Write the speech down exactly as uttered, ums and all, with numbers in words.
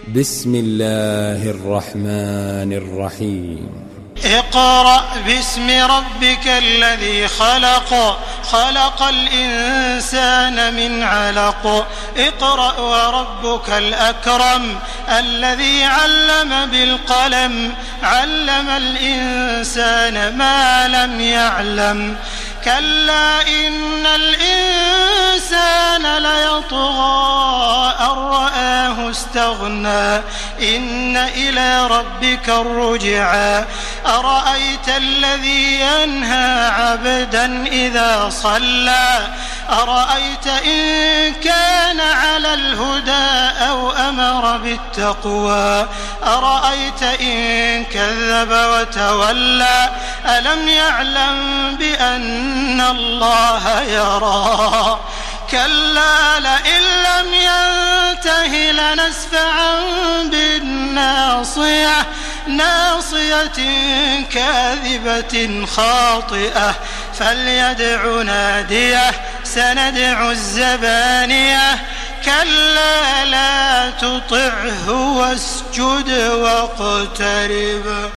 بسم الله الرحمن الرحيم اقرأ باسم ربك الذي خلق خلق الإنسان من علق اقرأ وربك الأكرم الذي علم بالقلم علم الإنسان ما لم يعلم كلا إن الإنسان ليطغى أن رآه استغنى إن إلى ربك الرجعى أرأيت الذي ينهى عبدا إذا صلى أرأيت إن كان على الهدى أو أمر بالتقوى أرأيت إن كذب وتولى ألم يعلم بأن الله يرى كلا لئن لم ينته لنسفعا بالناصية ناصية كاذبة خاطئة فليدع ناديه سندع الزبانية كلا لا تطعه واسجد واقترب.